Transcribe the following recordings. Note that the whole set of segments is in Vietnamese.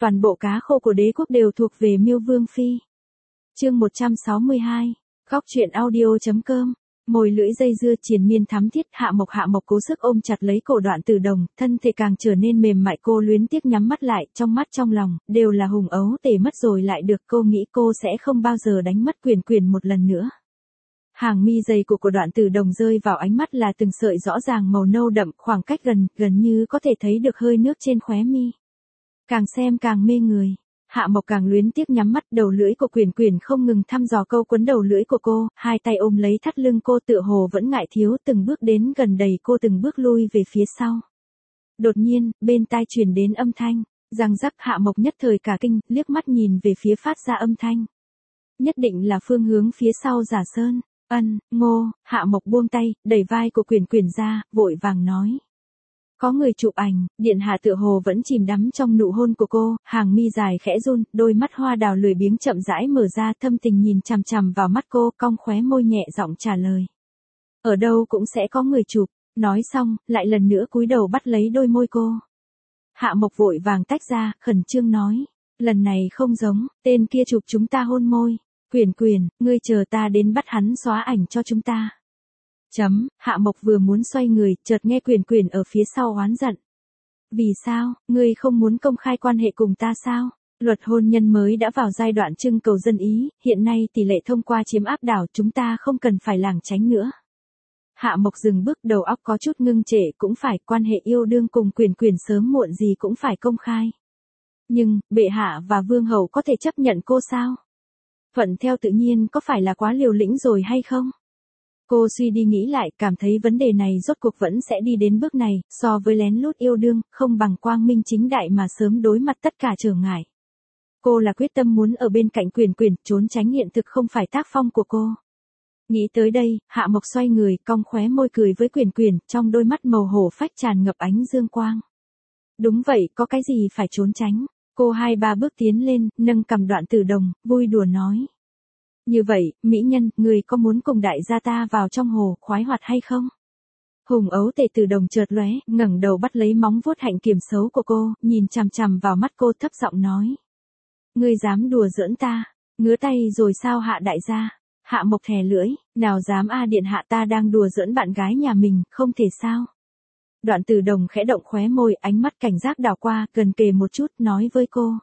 toàn bộ cá khô của đế quốc đều thuộc về Miêu Vương Phi. Chương 162, góc truyện audio.com. Mồi lưỡi dây dưa triền miên thắm thiết, Hạ Mộc cố sức ôm chặt lấy cổ Đoạn Tử Đồng, thân thể càng trở nên mềm mại, cô luyến tiếc nhắm mắt lại, trong mắt trong lòng đều là hùng ấu tể mất rồi lại được, cô nghĩ cô sẽ không bao giờ đánh mất Quyền một lần nữa. Hàng mi dày của Đoạn Tử Đồng rơi vào ánh mắt là từng sợi rõ ràng màu nâu đậm, khoảng cách gần như có thể thấy được hơi nước trên khóe mi. Càng xem càng mê người. Hạ Mộc càng luyến tiếc nhắm mắt, đầu lưỡi của Quyền không ngừng thăm dò câu quấn đầu lưỡi của cô, hai tay ôm lấy thắt lưng cô tựa hồ vẫn ngại thiếu, từng bước đến gần đẩy cô từng bước lui về phía sau. Đột nhiên, bên tai truyền đến âm thanh, răng rắc, Hạ Mộc nhất thời cả kinh, liếc mắt nhìn về phía phát ra âm thanh. Nhất định là phương hướng phía sau Giả Sơn. Ngô, Hạ Mộc buông tay, đẩy vai của Quyền ra, vội vàng nói. Có người chụp ảnh, điện hạ tựa hồ vẫn chìm đắm trong nụ hôn của cô, hàng mi dài khẽ run, đôi mắt hoa đào lười biếng chậm rãi mở ra, thâm tình nhìn chằm chằm vào mắt cô, cong khóe môi nhẹ giọng trả lời. Ở đâu cũng sẽ có người chụp, nói xong, lại lần nữa cúi đầu bắt lấy đôi môi cô. Hạ Mộc vội vàng tách ra, khẩn trương nói, lần này không giống, tên kia chụp chúng ta hôn môi. Quyền, ngươi chờ ta đến bắt hắn xóa ảnh cho chúng ta. Hạ Mộc vừa muốn xoay người, chợt nghe Quyền ở phía sau oán giận. Vì sao, ngươi không muốn công khai quan hệ cùng ta sao? Luật hôn nhân mới đã vào giai đoạn trưng cầu dân ý, hiện nay tỷ lệ thông qua chiếm áp đảo, chúng ta không cần phải lảng tránh nữa. Hạ Mộc dừng bước, đầu óc có chút ngưng trệ, cũng phải, quan hệ yêu đương cùng Quyền sớm muộn gì cũng phải công khai. Nhưng, bệ hạ và vương hậu có thể chấp nhận cô sao? Thuận theo tự nhiên có phải là quá liều lĩnh rồi hay không? Cô suy đi nghĩ lại, cảm thấy vấn đề này rốt cuộc vẫn sẽ đi đến bước này, so với lén lút yêu đương, không bằng quang minh chính đại mà sớm đối mặt tất cả trở ngại. Cô là quyết tâm muốn ở bên cạnh Quyền, trốn tránh hiện thực không phải tác phong của cô. Nghĩ tới đây, Hạ Mộc xoay người, cong khóe môi cười với Quyền, trong đôi mắt màu hổ phách tràn ngập ánh dương quang. Đúng vậy, có cái gì phải trốn tránh? Cô 2-3 bước tiến lên, nâng cằm Đoạn Tử Đồng, vui đùa nói. Như vậy, mỹ nhân, người có muốn cùng đại gia ta vào trong hồ, khoái hoạt hay không? Hùng ấu tể Tử Đồng chợt lóe, ngẩng đầu bắt lấy móng vuốt hạnh kiểm xấu của cô, nhìn chằm chằm vào mắt cô thấp giọng nói. Ngươi dám đùa giỡn ta, ngứa tay rồi sao Hạ đại gia? Hạ Mộc thè lưỡi, nào dám điện hạ, ta đang đùa giỡn bạn gái nhà mình, không thể sao? Đoạn Tử Đồng khẽ động khóe môi, ánh mắt cảnh giác đảo qua, gần kề một chút, nói với cô.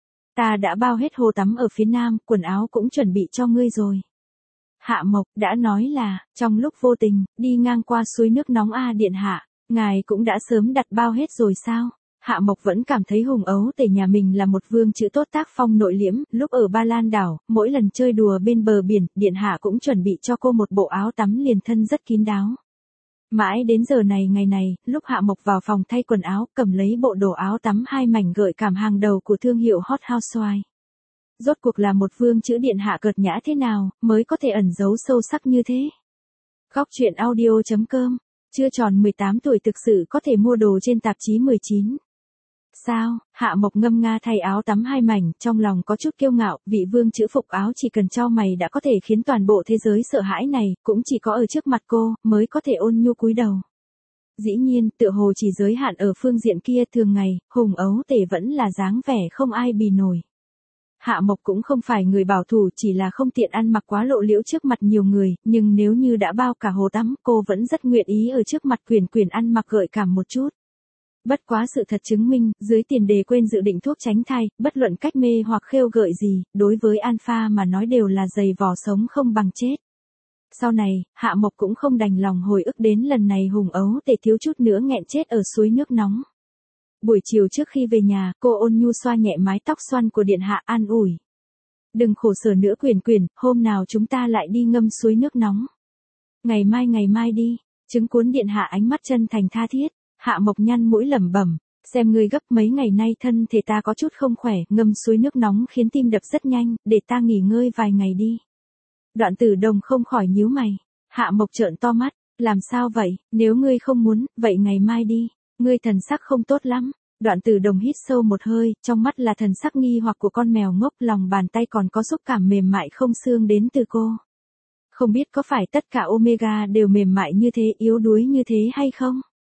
Ta đã bao hết hồ tắm ở phía nam, quần áo cũng chuẩn bị cho ngươi rồi. Hạ Mộc đã nói là, trong lúc vô tình, đi ngang qua suối nước nóng điện hạ, ngài cũng đã sớm đặt bao hết rồi sao? Hạ Mộc vẫn cảm thấy hùng ấu tể nhà mình là một vương chữ tốt, tác phong nội liễm, lúc ở Ba Lan đảo, mỗi lần chơi đùa bên bờ biển, điện hạ cũng chuẩn bị cho cô một bộ áo tắm liền thân rất kín đáo. Mãi đến giờ này ngày này, lúc Hạ Mộc vào phòng thay quần áo, cầm lấy bộ đồ áo tắm 2 mảnh gợi cảm hàng đầu của thương hiệu Hot Housewife. Rốt cuộc là một vương chữ điện hạ cợt nhã thế nào, mới có thể ẩn giấu sâu sắc như thế? Góc truyện audio.com, chưa tròn 18 tuổi thực sự có thể mua đồ trên tạp chí 19. Sao, Hạ Mộc ngâm nga thay áo tắm 2 mảnh, trong lòng có chút kiêu ngạo, vị vương chữ phục áo chỉ cần cho mày đã có thể khiến toàn bộ thế giới sợ hãi này, cũng chỉ có ở trước mặt cô, mới có thể ôn nhu cúi đầu. Dĩ nhiên, tựa hồ chỉ giới hạn ở phương diện kia, thường ngày, hùng ấu tể vẫn là dáng vẻ không ai bì nổi. Hạ Mộc cũng không phải người bảo thủ, chỉ là không tiện ăn mặc quá lộ liễu trước mặt nhiều người, nhưng nếu như đã bao cả hồ tắm, cô vẫn rất nguyện ý ở trước mặt Quyền ăn mặc gợi cảm một chút. Bất quá sự thật chứng minh, dưới tiền đề quên dự định thuốc tránh thai, bất luận cách mê hoặc khêu gợi gì, đối với Alpha mà nói đều là giày vò sống không bằng chết. Sau này, Hạ Mộc cũng không đành lòng hồi ức đến lần này hùng ấu tể thiếu chút nữa nghẹn chết ở suối nước nóng. Buổi chiều trước khi về nhà, cô ôn nhu xoa nhẹ mái tóc xoăn của điện hạ, an ủi. Đừng khổ sở nữa Quyền, hôm nào chúng ta lại đi ngâm suối nước nóng. Ngày mai đi, chứng cuốn điện hạ ánh mắt chân thành tha thiết. Hạ Mộc nhăn mũi lẩm bẩm, xem ngươi gấp mấy ngày nay thân thể ta có chút không khỏe, ngâm suối nước nóng khiến tim đập rất nhanh, để ta nghỉ ngơi vài ngày đi. Đoạn Tử Đồng không khỏi nhíu mày. Hạ Mộc trợn to mắt, làm sao vậy, nếu ngươi không muốn, vậy ngày mai đi, ngươi thần sắc không tốt lắm. Đoạn Tử Đồng hít sâu một hơi, trong mắt là thần sắc nghi hoặc của con mèo ngốc, lòng bàn tay còn có xúc cảm mềm mại không xương đến từ cô. Không biết có phải tất cả Omega đều mềm mại như thế, yếu đuối như thế hay không?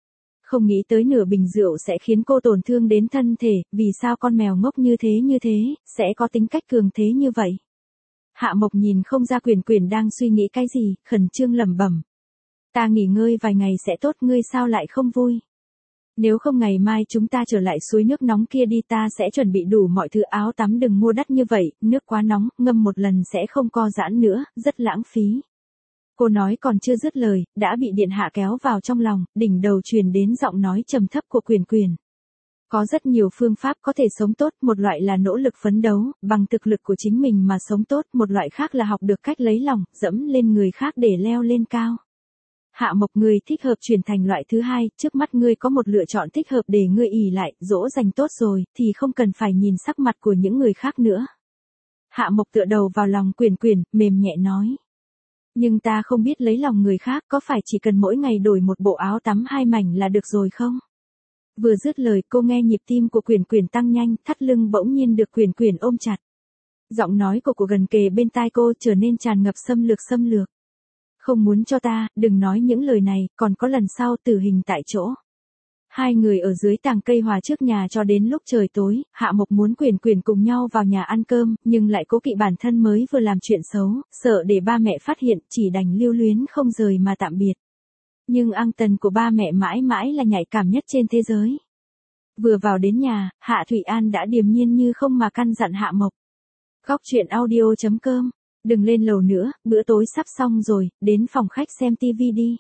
Không nghĩ tới nửa bình rượu sẽ khiến cô tổn thương đến thân thể, vì sao con mèo ngốc như thế, sẽ có tính cách cường thế như vậy. Hạ Mộc nhìn không ra Quyền Quyền đang suy nghĩ cái gì, khẩn trương lẩm bẩm. Ta nghỉ ngơi vài ngày sẽ tốt, ngươi sao lại không vui? Nếu không ngày mai chúng ta trở lại suối nước nóng kia đi, ta sẽ chuẩn bị đủ mọi thứ, áo tắm đừng mua đắt như vậy, nước quá nóng, ngâm một lần sẽ không co giãn nữa, rất lãng phí. Cô nói còn chưa dứt lời, đã bị điện hạ kéo vào trong lòng, đỉnh đầu truyền đến giọng nói trầm thấp của Quyền Quyền. Có rất nhiều phương pháp có thể sống tốt, một loại là nỗ lực phấn đấu, bằng thực lực của chính mình mà sống tốt, một loại khác là học được cách lấy lòng, dẫm lên người khác để leo lên cao. Hạ Mộc, ngươi thích hợp chuyển thành loại thứ hai, trước mắt ngươi có một lựa chọn thích hợp để ngươi ỷ lại, dỗ dành tốt rồi, thì không cần phải nhìn sắc mặt của những người khác nữa. Hạ Mộc tựa đầu vào lòng Quyền Quyền, mềm nhẹ nói. Nhưng ta không biết lấy lòng người khác, có phải chỉ cần mỗi ngày đổi một bộ áo tắm 2 mảnh là được rồi không? Vừa dứt lời cô nghe nhịp tim của Quyền Quyền tăng nhanh, thắt lưng bỗng nhiên được Quyền Quyền ôm chặt. Giọng nói của gần kề bên tai cô trở nên tràn ngập xâm lược. Không muốn cho ta, đừng nói những lời này, còn có lần sau tử hình tại chỗ. Hai người ở dưới tàng cây hòa trước nhà cho đến lúc trời tối, Hạ Mộc muốn Quyền Quyền cùng nhau vào nhà ăn cơm, nhưng lại cố kỵ bản thân mới vừa làm chuyện xấu, sợ để ba mẹ phát hiện, chỉ đành lưu luyến không rời mà tạm biệt. Nhưng ăng tần của ba mẹ mãi mãi là nhạy cảm nhất trên thế giới. Vừa vào đến nhà, Hạ Thụy An đã điềm nhiên như không mà căn dặn Hạ Mộc. Góc truyện audio.com, đừng lên lầu nữa, bữa tối sắp xong rồi, đến phòng khách xem tivi đi.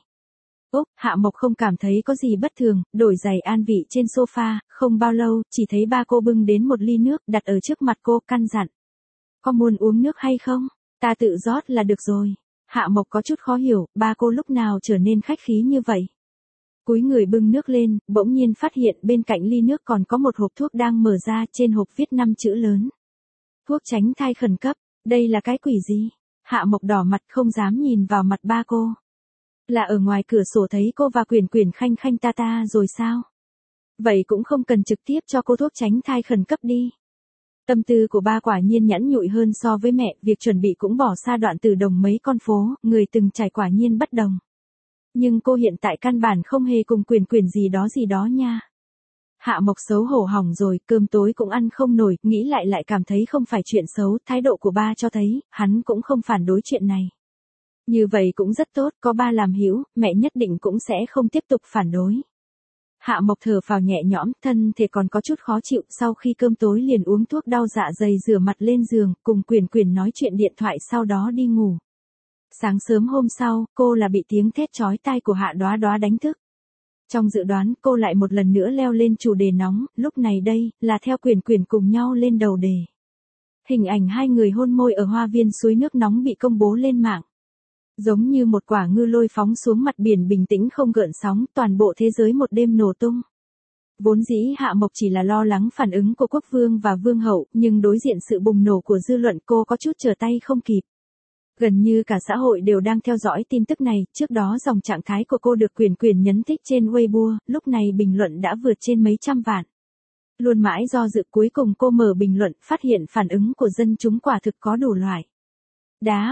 Hạ Mộc không cảm thấy có gì bất thường, đổi giày an vị trên sofa, không bao lâu, chỉ thấy ba cô bưng đến một ly nước đặt ở trước mặt cô, căn dặn. Có muốn uống nước hay không? Ta tự rót là được rồi. Hạ Mộc có chút khó hiểu, ba cô lúc nào trở nên khách khí như vậy. Cúi người bưng nước lên, bỗng nhiên phát hiện bên cạnh ly nước còn có một hộp thuốc đang mở ra, trên hộp viết 5 chữ lớn. Thuốc tránh thai khẩn cấp, đây là cái quỷ gì? Hạ Mộc đỏ mặt không dám nhìn vào mặt ba cô. Là ở ngoài cửa sổ thấy cô và Quyền Quyền khanh khanh ta rồi sao? Vậy cũng không cần trực tiếp cho cô thuốc tránh thai khẩn cấp đi. Tâm tư của ba quả nhiên nhẫn nhụi hơn so với mẹ, việc chuẩn bị cũng bỏ xa đoạn từ đồng mấy con phố, người từng trải quả nhiên bất đồng. Nhưng cô hiện tại căn bản không hề cùng Quyền Quyền gì đó nha. Hạ Mộc xấu hổ hỏng rồi, cơm tối cũng ăn không nổi, nghĩ lại cảm thấy không phải chuyện xấu, thái độ của ba cho thấy, hắn cũng không phản đối chuyện này. Như vậy cũng rất tốt, có ba làm hữu, mẹ nhất định cũng sẽ không tiếp tục phản đối. Hạ Mộc thở phào nhẹ nhõm, thân thể còn có chút khó chịu, sau khi cơm tối liền uống thuốc đau dạ dày, rửa mặt lên giường, cùng Quyền Quyền nói chuyện điện thoại, sau đó đi ngủ. Sáng sớm hôm sau, cô là bị tiếng thét chói tai của Hạ Đoá Đoá đánh thức. Trong dự đoán, cô lại một lần nữa leo lên chủ đề nóng, lúc này đây, là theo Quyền Quyền cùng nhau lên đầu đề. Hình ảnh hai người hôn môi ở hoa viên suối nước nóng bị công bố lên mạng. Giống như một quả ngư lôi phóng xuống mặt biển bình tĩnh không gợn sóng, toàn bộ thế giới một đêm nổ tung. Vốn dĩ Hạ Mộc chỉ là lo lắng phản ứng của quốc vương và vương hậu, nhưng đối diện sự bùng nổ của dư luận cô có chút trở tay không kịp. Gần như cả xã hội đều đang theo dõi tin tức này, trước đó dòng trạng thái của cô được Quyền Quyền nhấn thích trên Weibo, lúc này bình luận đã vượt trên mấy trăm vạn. Luôn mãi do dự, cuối cùng cô mở bình luận, phát hiện phản ứng của dân chúng quả thực có đủ loại. Đá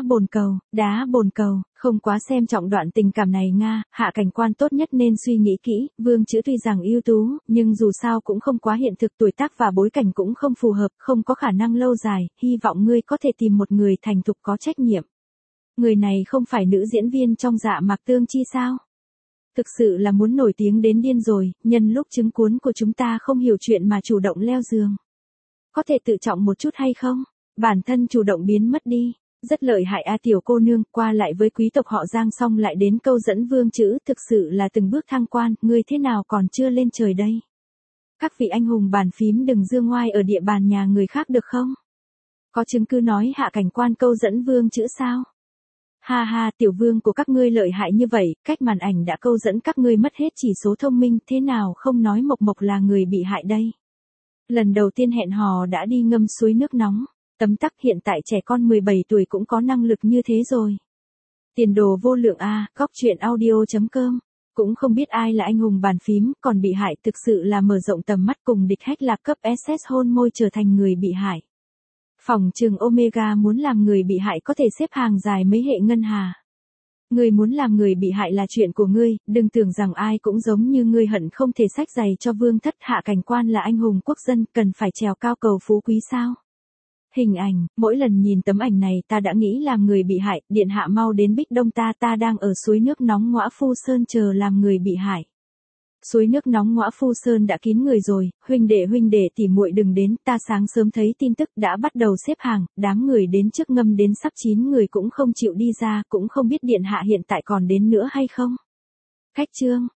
bồn cầu, không quá xem trọng đoạn tình cảm này Nga, Hạ cảnh quan tốt nhất nên suy nghĩ kỹ, Vương Chữ tuy rằng ưu tú, nhưng dù sao cũng không quá hiện thực, tuổi tác và bối cảnh cũng không phù hợp, không có khả năng lâu dài, hy vọng ngươi có thể tìm một người thành thục có trách nhiệm. Người này không phải nữ diễn viên trong Dạ Mạc Tương Chi sao? Thực sự là muốn nổi tiếng đến điên rồi, nhân lúc trứng cuốn của chúng ta không hiểu chuyện mà chủ động leo giường. Có thể tự trọng một chút hay không? Bản thân chủ động biến mất đi. Rất lợi hại a tiểu cô nương, qua lại với quý tộc họ Giang xong lại đến câu dẫn Vương Chữ, thực sự là từng bước thăng quan, ngươi thế nào còn chưa lên trời đây? Các vị anh hùng bàn phím đừng dương ngoai ở địa bàn nhà người khác được không? Có chứng cứ nói Hạ cảnh quan câu dẫn Vương Chữ sao? Ha ha, tiểu vương của các ngươi lợi hại như vậy, cách màn ảnh đã câu dẫn các ngươi mất hết chỉ số thông minh, thế nào không nói Mộc Mộc là người bị hại đây? Lần đầu tiên hẹn hò đã đi ngâm suối nước nóng. Tấm tắc, hiện tại trẻ con 17 tuổi cũng có năng lực như thế rồi. Tiền đồ vô lượng a, góc truyện audio.com. Cũng không biết ai là anh hùng bàn phím, còn bị hại thực sự là mở rộng tầm mắt, cùng địch hack lạc cấp SS hôn môi trở thành người bị hại. Phỏng chừng Omega muốn làm người bị hại có thể xếp hàng dài mấy hệ ngân hà. Ngươi muốn làm người bị hại là chuyện của ngươi, đừng tưởng rằng ai cũng giống như ngươi hận không thể xách giày cho vương thất Hạ Cảnh Quan là anh hùng quốc dân, cần phải trèo cao cầu phú quý sao. Hình ảnh, mỗi lần nhìn tấm ảnh này ta đã nghĩ làm người bị hại, điện hạ mau đến Bích Đông ta đang ở suối nước nóng Ngõa Phu Sơn chờ làm người bị hại. Suối nước nóng Ngõa Phu Sơn đã kín người rồi, huynh đệ tỉ muội đừng đến, ta sáng sớm thấy tin tức đã bắt đầu xếp hàng, đám người đến trước ngâm đến sắp 9 người cũng không chịu đi ra, cũng không biết điện hạ hiện tại còn đến nữa hay không. Khách trương,